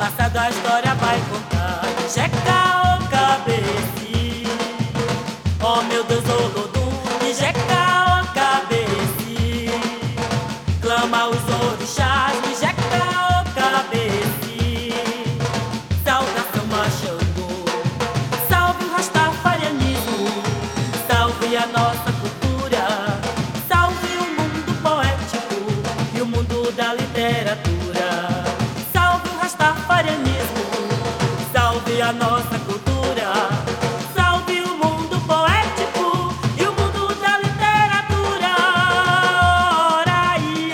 passado a história vai contar. Jeca o cabeci, oh meu Deus, Olodum. E Jeca o cabeci, clama os orixás. E Jeca o cabeci, saudação Xangô. Salve o rastafarianismo, salve a nossa cultura, salve o mundo poético e o mundo da literatura. Salve o rastafarianismo, salve a nossa cultura, salve o mundo poético e o mundo da literatura. Ora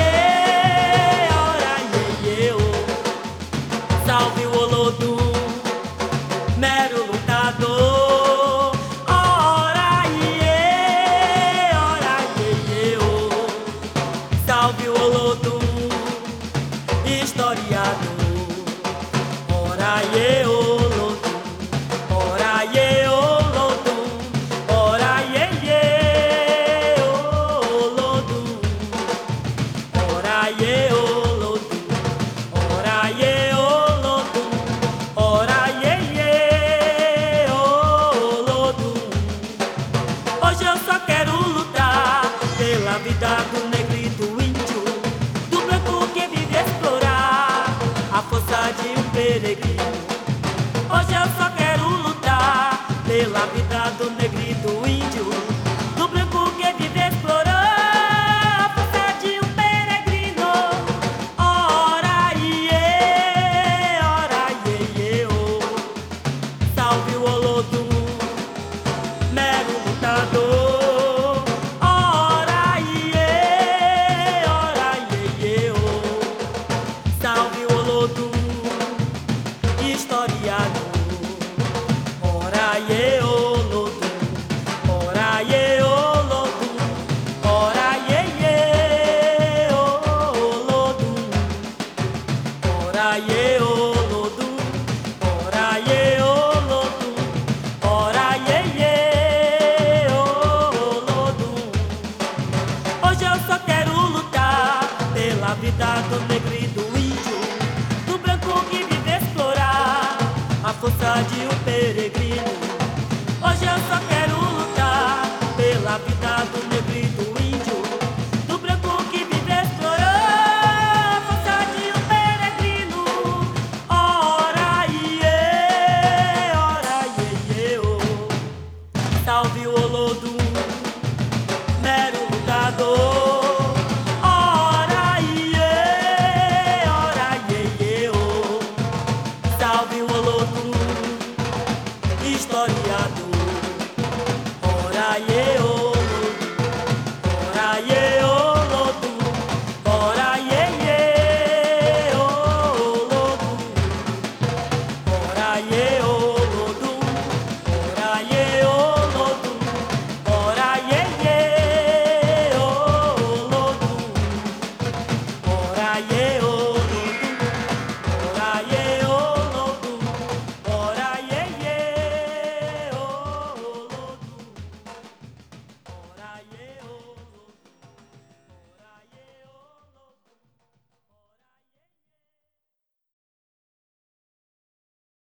iê, oh. Salve o Olodum, mero lutador. Ora iê, oh. Salve o Olodum, historiador. Ora iê, Olodum, ora iê, Olodum, ora iê, Olodum, ora iê, Olodum, ora iê, Olodum, ora iê, Olodum. Hoje eu só quero lutar pela vida do negro e do índio, do branco que vive a explorar a força de um peregrino. Hoje eu só quero lutar pela vida do negro e do índio, do branco que vive a explorar a força de um peregrino. Ora iê, oh. Salve o Olodum, mero lutador. Ora iê, oh. Salve o Olodum, historiador. Ora iê, Olodum, ora iê, Olodum, ora iê, Olodum, ora iê, Olodum, ora iê, Olodum, ora iê, Olodum. Hoje eu só quero lutar pela vida do negro e do índio, do branco que vive a explorar a força de um peregrino. Hoje eu só quero lutar pela vida do